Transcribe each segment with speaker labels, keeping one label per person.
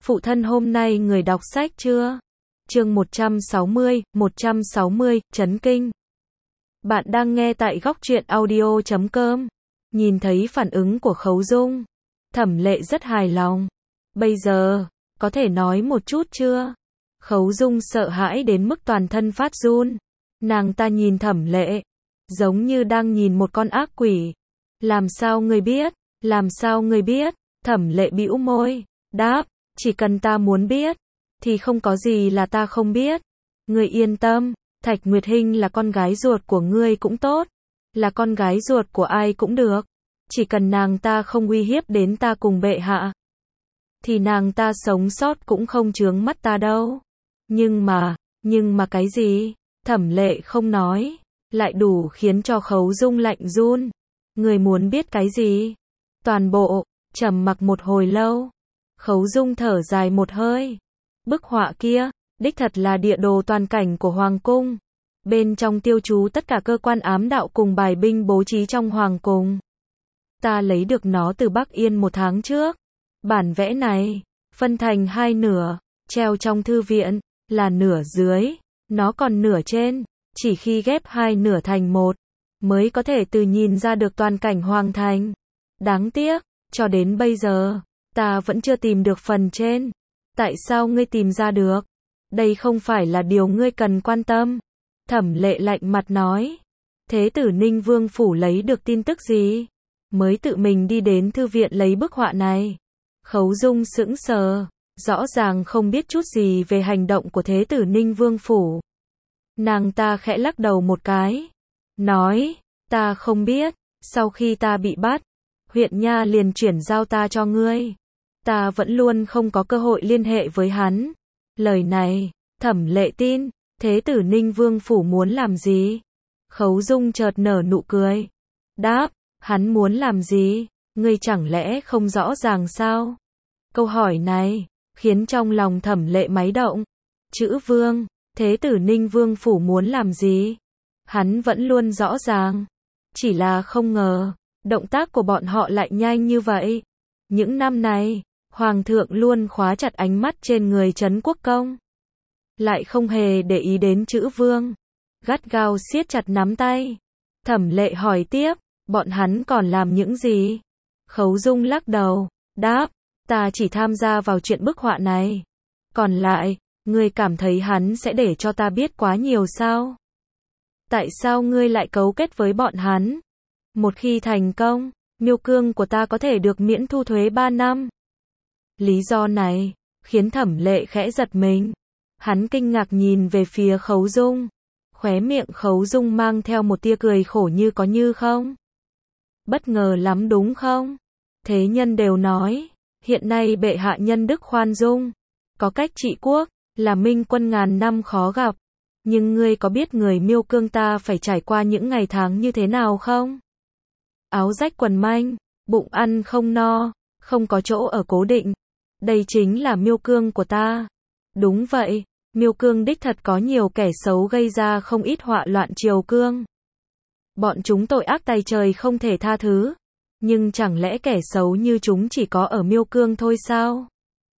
Speaker 1: Phụ thân hôm nay người đọc sách chưa? Chương 160, chấn kinh. Bạn đang nghe tại góc truyện audio.com. Nhìn thấy phản ứng của Khấu Dung, Thẩm Lệ rất hài lòng. Bây giờ, có thể nói một chút chưa? Khấu Dung sợ hãi đến mức toàn thân phát run. Nàng ta nhìn Thẩm Lệ, giống như đang nhìn một con ác quỷ. Làm sao ngươi biết? Làm sao ngươi biết? Thẩm Lệ bĩu môi, đáp, chỉ cần ta muốn biết, thì không có gì là ta không biết. Ngươi yên tâm, Thạch Nguyệt Hinh là con gái ruột của ngươi cũng tốt, là con gái ruột của ai cũng được. Chỉ cần nàng ta không uy hiếp đến ta cùng bệ hạ, thì nàng ta sống sót cũng không chướng mắt ta đâu. Nhưng mà cái gì? Thẩm Lệ không nói, lại đủ khiến cho Khấu Dung lạnh run. Người muốn biết cái gì? Toàn bộ, trầm mặc một hồi lâu. Khấu Dung thở dài một hơi. Bức họa kia, đích thật là địa đồ toàn cảnh của Hoàng cung. Bên trong tiêu chú tất cả cơ quan ám đạo cùng bài binh bố trí trong Hoàng cung. Ta lấy được nó từ Bắc Yên 1 tháng trước. Bản vẽ này, phân thành 2 nửa, treo trong thư viện, là nửa dưới, nó còn nửa trên. Chỉ khi ghép 2 nửa thành một, mới có thể từ nhìn ra được toàn cảnh Hoàng thành. Đáng tiếc, cho đến bây giờ, ta vẫn chưa tìm được phần trên. Tại sao ngươi tìm ra được? Đây không phải là điều ngươi cần quan tâm. Thẩm Lệ lạnh mặt nói. Thế tử Ninh Vương phủ lấy được tin tức gì? Mới tự mình đi đến thư viện lấy bức họa này. Khấu Dung sững sờ, rõ ràng không biết chút gì về hành động của thế tử Ninh Vương phủ. Nàng ta khẽ lắc đầu một cái, nói, ta không biết, sau khi ta bị bắt, huyện nha liền chuyển giao ta cho ngươi. Ta vẫn luôn không có cơ hội liên hệ với hắn. Lời này, Thẩm Lệ tin, thế tử Ninh Vương phủ muốn làm gì? Khấu Dung chợt nở nụ cười. Đáp, hắn muốn làm gì? Ngươi chẳng lẽ không rõ ràng sao? Câu hỏi này, khiến trong lòng Thẩm Lệ máy động. Chữ Vương, thế tử Ninh Vương phủ muốn làm gì? Hắn vẫn luôn rõ ràng. Chỉ là không ngờ, động tác của bọn họ lại nhanh như vậy. Những năm này, Hoàng thượng luôn khóa chặt ánh mắt trên người Trấn Quốc Công. Lại không hề để ý đến chữ Vương. Gắt gao siết chặt nắm tay. Thẩm Lệ hỏi tiếp, bọn hắn còn làm những gì? Khấu Dung lắc đầu, đáp, ta chỉ tham gia vào chuyện bức họa này. Còn lại, ngươi cảm thấy hắn sẽ để cho ta biết quá nhiều sao? Tại sao ngươi lại cấu kết với bọn hắn? Một khi thành công, miêu cương của ta có thể được miễn thu thuế 3 năm. Lý do này, khiến Thẩm Lệ khẽ giật mình. Hắn kinh ngạc nhìn về phía Khấu Dung. Khóe miệng Khấu Dung mang theo một tia cười khổ như có như không. Bất ngờ lắm đúng không? Thế nhân đều nói, hiện nay bệ hạ nhân đức khoan dung, có cách trị quốc, là minh quân ngàn năm khó gặp. Nhưng ngươi có biết người miêu cương ta phải trải qua những ngày tháng như thế nào không? Áo rách quần manh, bụng ăn không no, không có chỗ ở cố định. Đây chính là miêu cương của ta. Đúng vậy, miêu cương đích thật có nhiều kẻ xấu gây ra không ít họa loạn triều cương. Bọn chúng tội ác tày trời không thể tha thứ. Nhưng chẳng lẽ kẻ xấu như chúng chỉ có ở miêu cương thôi sao?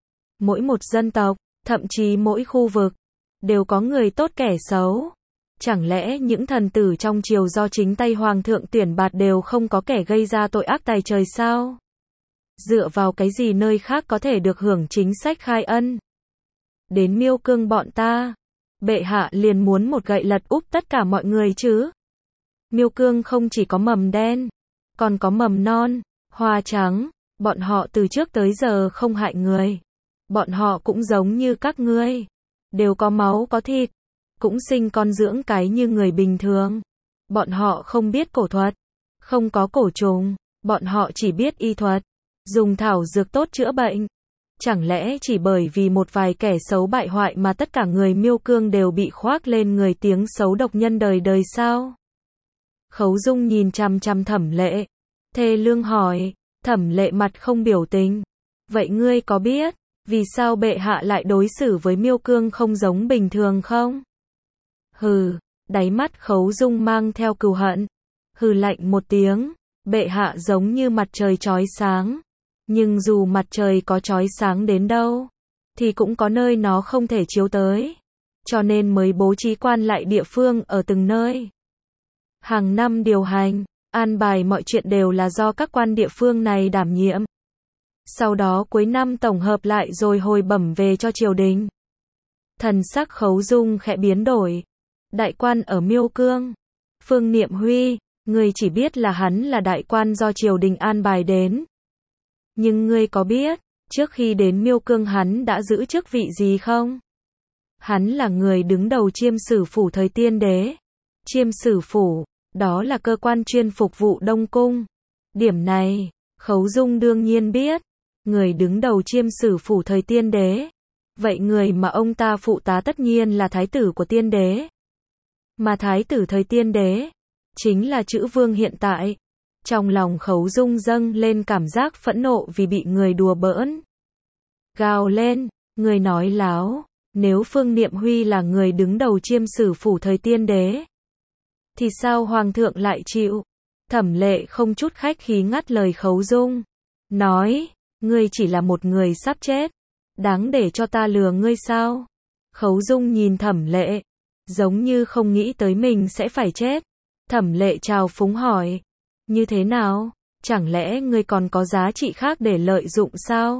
Speaker 1: Mỗi một dân tộc, thậm chí mỗi khu vực, đều có người tốt kẻ xấu. Chẳng lẽ những thần tử trong triều do chính tay Hoàng thượng tuyển bạt đều không có kẻ gây ra tội ác tày trời sao? Dựa vào cái gì nơi khác có thể được hưởng chính sách khai ân? Đến miêu cương bọn ta, bệ hạ liền muốn một gậy lật úp tất cả mọi người chứ? Miêu cương không chỉ có mầm đen, còn có mầm non, hoa trắng. Bọn họ từ trước tới giờ không hại người. Bọn họ cũng giống như các ngươi, đều có máu có thịt, cũng sinh con dưỡng cái như người bình thường. Bọn họ không biết cổ thuật, không có cổ trùng, bọn họ chỉ biết y thuật, dùng thảo dược tốt chữa bệnh. Chẳng lẽ chỉ bởi vì một vài kẻ xấu bại hoại mà tất cả người miêu cương đều bị khoác lên người tiếng xấu độc nhân đời đời sao? Khấu Dung nhìn chằm chằm Thẩm Lệ, thê lương hỏi. Thẩm Lệ mặt không biểu tình. Vậy ngươi có biết, vì sao bệ hạ lại đối xử với miêu cương không giống bình thường không? Hừ, đáy mắt Khấu Dung mang theo cừu hận. Hừ lạnh một tiếng, bệ hạ giống như mặt trời chói sáng. Nhưng dù mặt trời có chói sáng đến đâu, thì cũng có nơi nó không thể chiếu tới. Cho nên mới bố trí quan lại địa phương ở từng nơi. Hàng năm điều hành, an bài mọi chuyện đều là do các quan địa phương này đảm nhiệm. Sau đó cuối năm tổng hợp lại rồi hồi bẩm về cho triều đình. Thần sắc Khấu Dung khẽ biến đổi. Đại quan ở Miêu Cương. Phương Niệm Huy, ngươi chỉ biết là hắn là đại quan do triều đình an bài đến. Nhưng ngươi có biết, trước khi đến Miêu Cương hắn đã giữ chức vị gì không? Hắn là người đứng đầu Chiêm Sử Phủ thời Tiên Đế. Chiêm Sử Phủ, đó là cơ quan chuyên phục vụ Đông Cung. Điểm này, Khấu Dung đương nhiên biết. Người đứng đầu Chiêm Sử Phủ thời Tiên Đế. Vậy người mà ông ta phụ tá tất nhiên là thái tử của Tiên Đế. Mà thái tử thời Tiên Đế, chính là chữ vương hiện tại. Trong lòng Khấu Dung dâng lên cảm giác phẫn nộ vì bị người đùa bỡn. Gào lên, người nói láo, nếu Phương Niệm Huy là người đứng đầu Chiêm Sử Phủ thời Tiên Đế, thì sao Hoàng thượng lại chịu? Thẩm Lệ không chút khách khí ngắt lời Khấu Dung. Nói, ngươi chỉ là một người sắp chết. Đáng để cho ta lừa ngươi sao? Khấu Dung nhìn Thẩm Lệ, giống như không nghĩ tới mình sẽ phải chết. Thẩm Lệ trào phúng hỏi, như thế nào? Chẳng lẽ ngươi còn có giá trị khác để lợi dụng sao?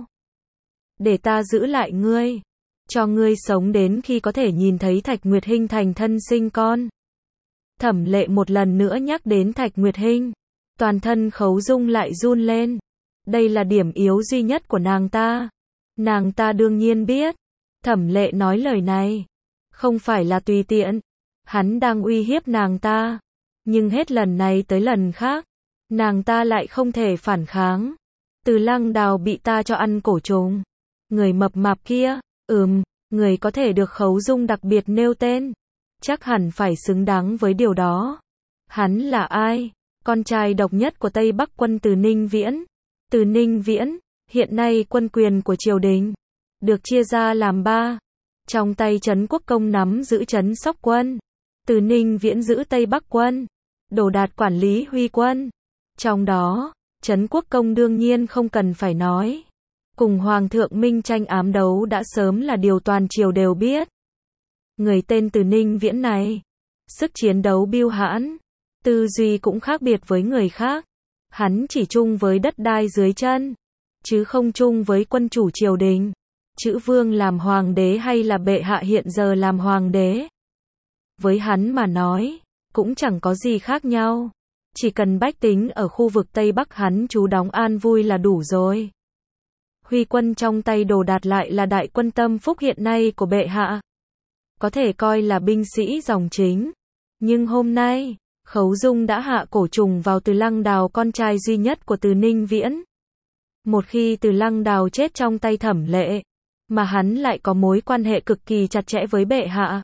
Speaker 1: Để ta giữ lại ngươi, cho ngươi sống đến khi có thể nhìn thấy Thạch Nguyệt Hinh thành thân sinh con. Thẩm Lệ một lần nữa nhắc đến Thạch Nguyệt Hinh, toàn thân Khấu Dung lại run lên. Đây là điểm yếu duy nhất của nàng ta. Nàng ta đương nhiên biết. Thẩm Lệ nói lời này không phải là tùy tiện. Hắn đang uy hiếp nàng ta. Nhưng hết lần này tới lần khác, nàng ta lại không thể phản kháng. Từ Lăng Đào bị ta cho ăn cổ trùng. Người mập mạp kia, người có thể được Khấu Dung đặc biệt nêu tên. Chắc hẳn phải xứng đáng với điều đó. Hắn là ai? Con trai độc nhất của Tây Bắc quân Từ Ninh Viễn. Từ Ninh Viễn, hiện nay quân quyền của triều đình, được chia ra làm 3. Trong tay Trấn Quốc Công nắm giữ Trấn Sóc Quân. Từ Ninh Viễn giữ Tây Bắc Quân. Đồ Đạt quản lý Huy Quân. Trong đó, Trấn Quốc Công đương nhiên không cần phải nói. Cùng Hoàng thượng minh tranh ám đấu đã sớm là điều toàn triều đều biết. Người tên Từ Ninh Viễn này, sức chiến đấu bưu hãn, tư duy cũng khác biệt với người khác. Hắn chỉ chung với đất đai dưới chân, chứ không chung với quân chủ triều đình. Chữ vương làm hoàng đế hay là bệ hạ hiện giờ làm hoàng đế. Với hắn mà nói, cũng chẳng có gì khác nhau. Chỉ cần bách tính ở khu vực Tây Bắc hắn trú đóng an vui là đủ rồi. Huy Quân trong tay Đồ Đạt lại là đại quân tâm phúc hiện nay của bệ hạ. Có thể coi là binh sĩ dòng chính. Nhưng hôm nay, Khấu Dung đã hạ cổ trùng vào Từ Lăng Đào, con trai duy nhất của Từ Ninh Viễn. Một khi Từ Lăng Đào chết trong tay Thẩm Lệ, mà hắn lại có mối quan hệ cực kỳ chặt chẽ với bệ hạ.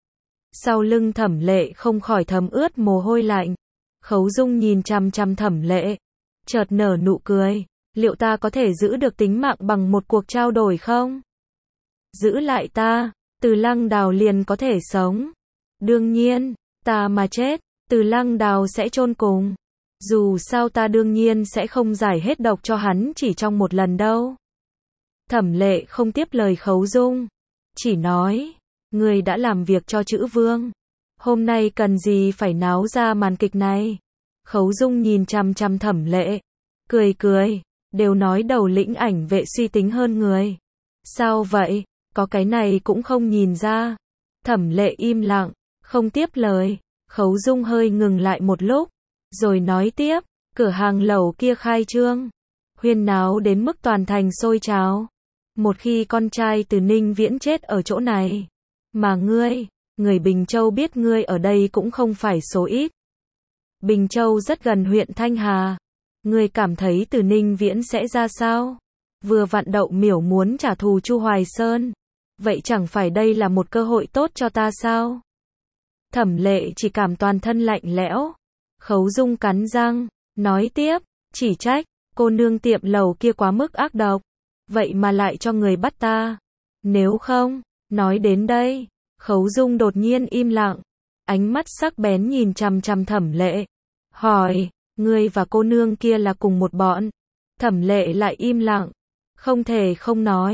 Speaker 1: Sau lưng Thẩm Lệ không khỏi thấm ướt mồ hôi lạnh. Khấu Dung nhìn chằm chằm Thẩm Lệ, chợt nở nụ cười. Liệu ta có thể giữ được tính mạng bằng một cuộc trao đổi không? Giữ lại ta, Từ Lăng Đào liền có thể sống. Đương nhiên, ta mà chết, Từ Lăng Đào sẽ chôn cùng. Dù sao ta đương nhiên sẽ không giải hết độc cho hắn chỉ trong một lần đâu. Thẩm Lệ không tiếp lời Khấu Dung, chỉ nói, ngươi đã làm việc cho chữ vương. Hôm nay cần gì phải náo ra màn kịch này? Khấu Dung nhìn chằm chằm Thẩm Lệ, cười cười, đều nói đầu lĩnh ảnh vệ suy tính hơn người. Sao vậy? Có cái này cũng không nhìn ra. Thẩm Lệ im lặng, không tiếp lời. Khấu Dung hơi ngừng lại một lúc, rồi nói tiếp, cửa hàng lẩu kia khai trương, huyên náo đến mức toàn thành sôi trào. Một khi con trai Từ Ninh Viễn chết ở chỗ này, mà ngươi, người Bình Châu biết ngươi ở đây cũng không phải số ít. Bình Châu rất gần huyện Thanh Hà. Ngươi cảm thấy Từ Ninh Viễn sẽ ra sao? Vừa vặn Đậu Miểu muốn trả thù Chu Hoài Sơn. Vậy chẳng phải đây là một cơ hội tốt cho ta sao? Thẩm Lệ chỉ cảm toàn thân lạnh lẽo. Khấu Dung cắn răng, nói tiếp, chỉ trách, cô nương tiệm lầu kia quá mức ác độc. Vậy mà lại cho người bắt ta. Nếu không, nói đến đây, Khấu Dung đột nhiên im lặng. Ánh mắt sắc bén nhìn chằm chằm Thẩm Lệ. Hỏi, ngươi và cô nương kia là cùng một bọn? Thẩm Lệ lại im lặng. Không thể không nói,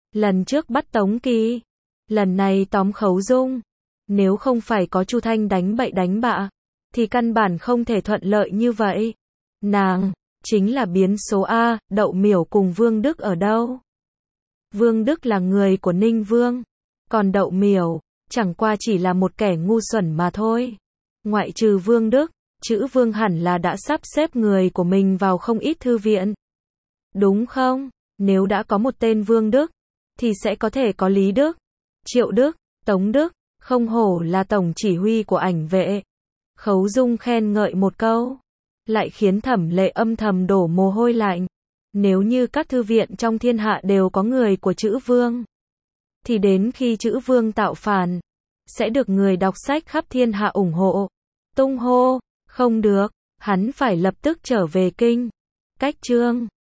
Speaker 1: Lần trước bắt Tống Kỳ, lần này tóm Khấu Dung. Nếu không phải có Chu Thanh đánh bậy đánh bạ, thì căn bản không thể thuận lợi như vậy. Nàng, chính là biến số A, Đậu Miểu cùng Vương Đức ở đâu? Vương Đức là người của Ninh Vương, còn Đậu Miểu, chẳng qua chỉ là một kẻ ngu xuẩn mà thôi. Ngoại trừ Vương Đức, chữ Vương hẳn là đã sắp xếp người của mình vào không ít thư viện. Đúng không? Nếu đã có một tên Vương Đức, thì sẽ có thể có Lý Đức, Triệu Đức, Tống Đức, không hổ là tổng chỉ huy của ảnh vệ. Khấu Dung khen ngợi một câu, lại khiến Thẩm Lệ âm thầm đổ mồ hôi lạnh. Nếu như các thư viện trong thiên hạ đều có người của chữ Vương, thì đến khi chữ Vương tạo phản, sẽ được người đọc sách khắp thiên hạ ủng hộ, tung hô. Không được, hắn phải lập tức trở về kinh. Cách chương